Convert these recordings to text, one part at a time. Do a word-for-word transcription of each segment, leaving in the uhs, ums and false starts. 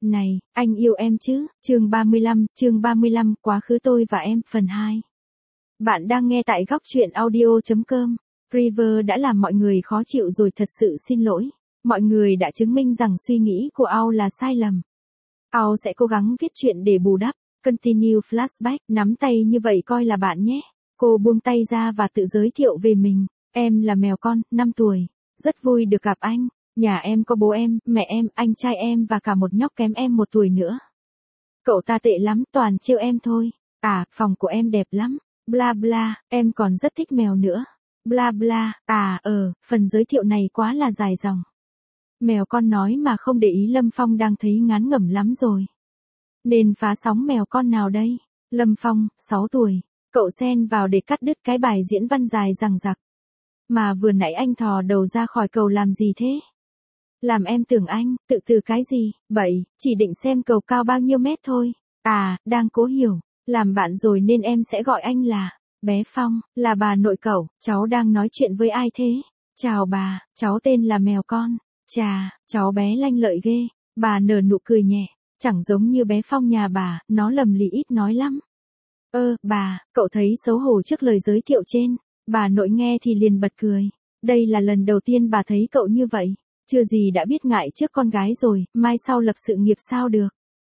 Này, anh yêu em chứ? Chương ba mươi lăm, chương ba mươi lăm, quá khứ tôi và em, phần hai. Bạn đang nghe tại góc truyện audio chấm com. River đã làm mọi người khó chịu rồi, thật sự xin lỗi. Mọi người đã chứng minh rằng suy nghĩ của Ao là sai lầm. Ao sẽ cố gắng viết chuyện để bù đắp. Continue flashback, nắm tay như vậy coi là bạn nhé. Cô buông tay ra và tự giới thiệu về mình. Em là mèo con, năm tuổi. Rất vui được gặp anh. Nhà em có bố em, mẹ em, anh trai em và cả một nhóc kém em một tuổi nữa. Cậu ta tệ lắm, toàn trêu em thôi. À, phòng của em đẹp lắm. Bla bla, em còn rất thích mèo nữa. Bla bla, à, ờ, phần giới thiệu này quá là dài dòng. Mèo con nói mà không để ý Lâm Phong đang thấy ngán ngẩm lắm rồi. Nên phá sóng mèo con nào đây? Lâm Phong, sáu tuổi. Cậu xen vào để cắt đứt cái bài diễn văn dài dằng dặc. Mà vừa nãy anh thò đầu ra khỏi cầu làm gì thế? Làm em tưởng anh, tự từ cái gì, bậy, chỉ định xem cầu cao bao nhiêu mét thôi. À, đang cố hiểu, làm bạn rồi nên em sẽ gọi anh là, bé Phong, là bà nội cậu, cháu đang nói chuyện với ai thế? Chào bà, cháu tên là mèo con. Chà, cháu bé lanh lợi ghê, bà nở nụ cười nhẹ, chẳng giống như bé Phong nhà bà, nó lầm lì ít nói lắm. Ơ, bà, cậu thấy xấu hổ trước lời giới thiệu trên, bà nội nghe thì liền bật cười. Đây là lần đầu tiên bà thấy cậu như vậy. Chưa gì đã biết ngại trước con gái rồi, mai sau lập sự nghiệp sao được.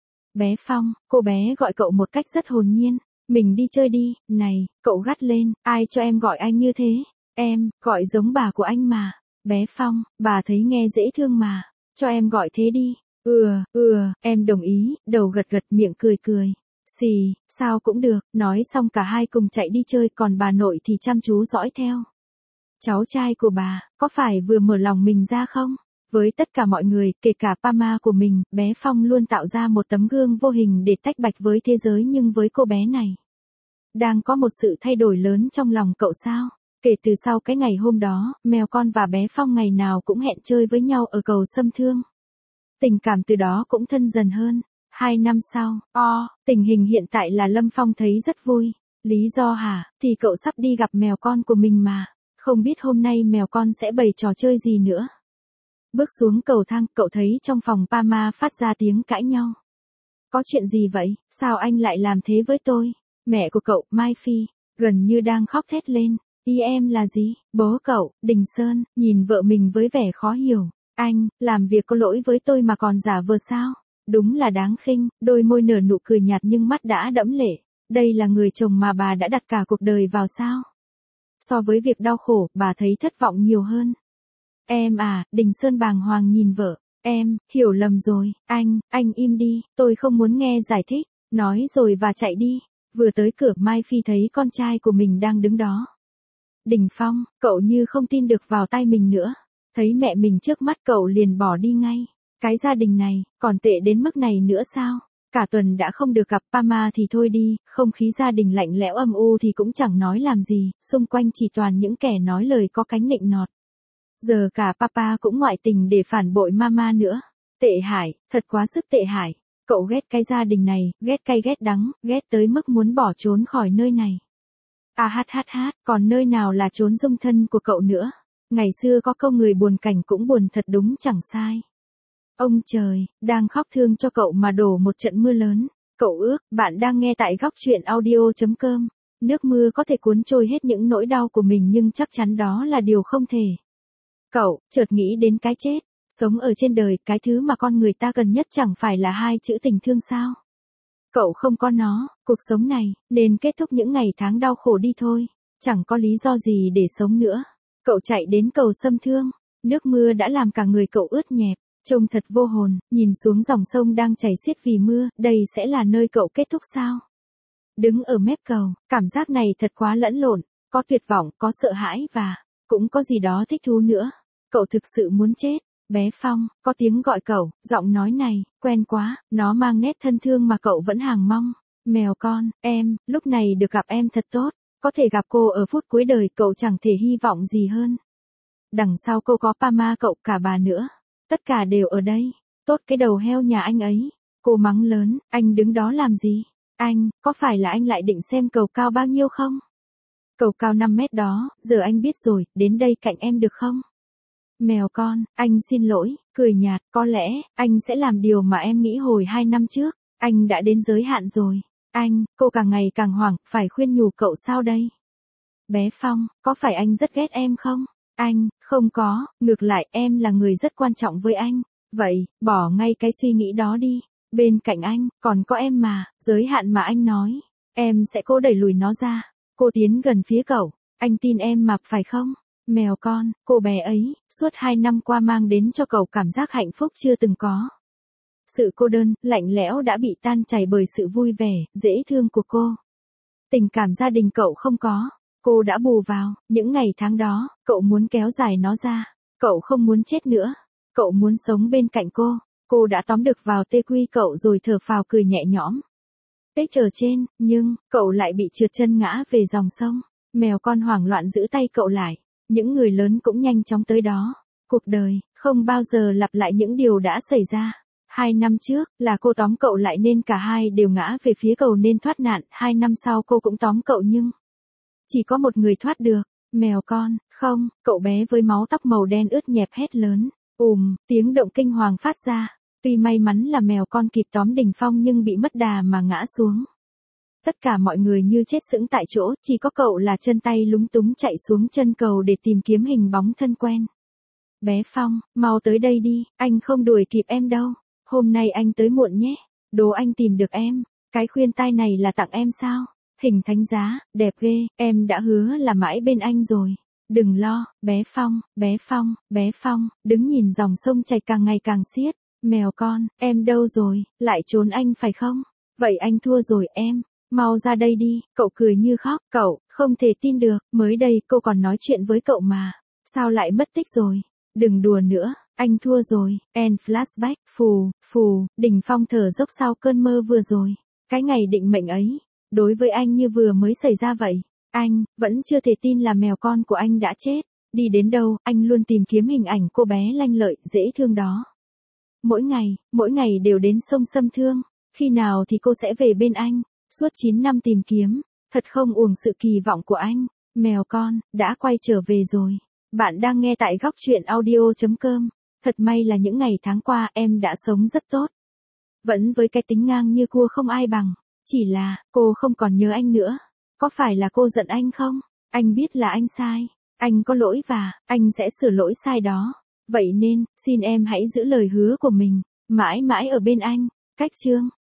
Bé Phong, cô bé gọi cậu một cách rất hồn nhiên. Mình đi chơi đi, này, cậu gắt lên, ai cho em gọi anh như thế? Em, gọi giống bà của anh mà. Bé Phong, bà thấy nghe dễ thương mà. Cho em gọi thế đi. Ừ, ừ, em đồng ý, đầu gật gật miệng cười cười. Xì, sao cũng được, nói xong cả hai cùng chạy đi chơi còn bà nội thì chăm chú dõi theo. Cháu trai của bà, có phải vừa mở lòng mình ra không? Với tất cả mọi người, kể cả Pama của mình, bé Phong luôn tạo ra một tấm gương vô hình để tách bạch với thế giới, nhưng với cô bé này, đang có một sự thay đổi lớn trong lòng cậu sao? Kể từ sau cái ngày hôm đó, mèo con và bé Phong ngày nào cũng hẹn chơi với nhau ở cầu Sâm Thương. Tình cảm từ đó cũng thân dần hơn. Hai năm sau, o, tình hình hiện tại là Lâm Phong thấy rất vui. Lý do hả? Thì cậu sắp đi gặp mèo con của mình mà. Không biết hôm nay mèo con sẽ bày trò chơi gì nữa. Bước xuống cầu thang, cậu thấy trong phòng Pama phát ra tiếng cãi nhau. Có chuyện gì vậy? Sao anh lại làm thế với tôi? Mẹ của cậu, Mai Phi, gần như đang khóc thét lên. Ý em là gì? Bố cậu, Đình Sơn, nhìn vợ mình với vẻ khó hiểu. Anh, làm việc có lỗi với tôi mà còn giả vờ sao? Đúng là đáng khinh, đôi môi nở nụ cười nhạt nhưng mắt đã đẫm lệ. Đây là người chồng mà bà đã đặt cả cuộc đời vào sao? So với việc đau khổ, bà thấy thất vọng nhiều hơn. Em à, Đình Sơn bàng hoàng nhìn vợ. Em, hiểu lầm rồi, anh, anh im đi, tôi không muốn nghe giải thích. Nói rồi và chạy đi. Vừa tới cửa Mai Phi thấy con trai của mình đang đứng đó. Đình Phong, cậu như không tin được vào tai mình nữa. Thấy mẹ mình trước mắt cậu liền bỏ đi ngay. Cái gia đình này, còn tệ đến mức này nữa sao? Cả tuần đã không được gặp Pama thì thôi đi, không khí gia đình lạnh lẽo âm u thì cũng chẳng nói làm gì, xung quanh chỉ toàn những kẻ nói lời có cánh nịnh nọt. Giờ cả Papa cũng ngoại tình để phản bội Mama nữa. Tệ hại, thật quá sức tệ hại. Cậu ghét cái gia đình này, ghét cay ghét đắng, ghét tới mức muốn bỏ trốn khỏi nơi này. À hát hát hát, còn nơi nào là trốn dung thân của cậu nữa. Ngày xưa có câu người buồn cảnh cũng buồn thật đúng chẳng sai. Ông trời, đang khóc thương cho cậu mà đổ một trận mưa lớn. Cậu ước, bạn đang nghe tại góc truyện audio chấm com. Nước mưa có thể cuốn trôi hết những nỗi đau của mình nhưng chắc chắn đó là điều không thể. Cậu, chợt nghĩ đến cái chết. Sống ở trên đời, cái thứ mà con người ta cần nhất chẳng phải là hai chữ tình thương sao? Cậu không có nó, cuộc sống này, nên kết thúc những ngày tháng đau khổ đi thôi. Chẳng có lý do gì để sống nữa. Cậu chạy đến cầu Sâm Thương. Nước mưa đã làm cả người cậu ướt nhẹp. Trông thật vô hồn, nhìn xuống dòng sông đang chảy xiết vì mưa, đây sẽ là nơi cậu kết thúc sao? Đứng ở mép cầu, cảm giác này thật quá lẫn lộn, có tuyệt vọng, có sợ hãi và cũng có gì đó thích thú nữa. Cậu thực sự muốn chết. Bé Phong, có tiếng gọi cậu, giọng nói này, quen quá, nó mang nét thân thương mà cậu vẫn hàng mong. Mèo con, em, lúc này được gặp em thật tốt, có thể gặp cô ở phút cuối đời cậu chẳng thể hy vọng gì hơn. Đằng sau cô có Pama cậu cả bà nữa. Tất cả đều ở đây. Tốt cái đầu heo nhà anh ấy. Cô mắng lớn, anh đứng đó làm gì? Anh, có phải là anh lại định xem cầu cao bao nhiêu không? Cầu cao năm mét đó, giờ anh biết rồi, đến đây cạnh em được không? Mèo con, anh xin lỗi, cười nhạt, có lẽ, anh sẽ làm điều mà em nghĩ hồi hai năm trước, anh đã đến giới hạn rồi. Anh, cô càng ngày càng hoảng, phải khuyên nhủ cậu sao đây? Bé Phong, có phải anh rất ghét em không? Anh, không có, ngược lại em là người rất quan trọng với anh. Vậy, bỏ ngay cái suy nghĩ đó đi. Bên cạnh anh, còn có em mà, giới hạn mà anh nói. Em sẽ cố đẩy lùi nó ra. Cô tiến gần phía cậu. Anh tin em mà, phải không? Mèo con, cô bé ấy, suốt hai năm qua mang đến cho cậu cảm giác hạnh phúc chưa từng có. Sự cô đơn, lạnh lẽo đã bị tan chảy bởi sự vui vẻ, dễ thương của cô. Tình cảm gia đình cậu không có. Cô đã bù vào, những ngày tháng đó, cậu muốn kéo dài nó ra. Cậu không muốn chết nữa. Cậu muốn sống bên cạnh cô. Cô đã tóm được vào tê quy cậu rồi thở phào cười nhẹ nhõm. Tích ở trên, nhưng, cậu lại bị trượt chân ngã về dòng sông. Mèo con hoảng loạn giữ tay cậu lại. Những người lớn cũng nhanh chóng tới đó. Cuộc đời, không bao giờ lặp lại những điều đã xảy ra. Hai năm trước, là cô tóm cậu lại nên cả hai đều ngã về phía cầu nên thoát nạn. Hai năm sau cô cũng tóm cậu nhưng chỉ có một người thoát được. Mèo con, không, cậu bé với máu tóc màu đen ướt nhẹp hét lớn. Ùm, tiếng động kinh hoàng phát ra. Tuy may mắn là mèo con kịp tóm Đình Phong nhưng bị mất đà mà ngã xuống. Tất cả mọi người như chết sững tại chỗ, chỉ có cậu là chân tay lúng túng chạy xuống chân cầu để tìm kiếm hình bóng thân quen. Bé Phong, mau tới đây đi, anh không đuổi kịp em đâu. Hôm nay anh tới muộn nhé. Đố anh tìm được em. Cái khuyên tai này là tặng em sao? Hình thánh giá, đẹp ghê, em đã hứa là mãi bên anh rồi. Đừng lo, bé Phong, bé Phong, bé Phong, đứng nhìn dòng sông chảy càng ngày càng xiết. Mèo con, em đâu rồi, lại trốn anh phải không? Vậy anh thua rồi em, mau ra đây đi, cậu cười như khóc, cậu, không thể tin được, mới đây cô còn nói chuyện với cậu mà, sao lại mất tích rồi? Đừng đùa nữa, anh thua rồi, and flashback, phù, phù, Đình Phong thở dốc sau cơn mơ vừa rồi, cái ngày định mệnh ấy, đối với anh như vừa mới xảy ra vậy, anh, vẫn chưa thể tin là mèo con của anh đã chết, đi đến đâu, anh luôn tìm kiếm hình ảnh cô bé lanh lợi, dễ thương đó. Mỗi ngày, mỗi ngày đều đến sông Sâm Thương, khi nào thì cô sẽ về bên anh, suốt chín năm tìm kiếm, thật không uổng sự kỳ vọng của anh, mèo con, đã quay trở về rồi. Bạn đang nghe tại góc chuyện audio chấm com, thật may là những ngày tháng qua em đã sống rất tốt. Vẫn với cái tính ngang như cua không ai bằng, chỉ là, cô không còn nhớ anh nữa. Có phải là cô giận anh không? Anh biết là anh sai, anh có lỗi và, anh sẽ sửa lỗi sai đó. Vậy nên, xin em hãy giữ lời hứa của mình, mãi mãi ở bên anh. Cách chương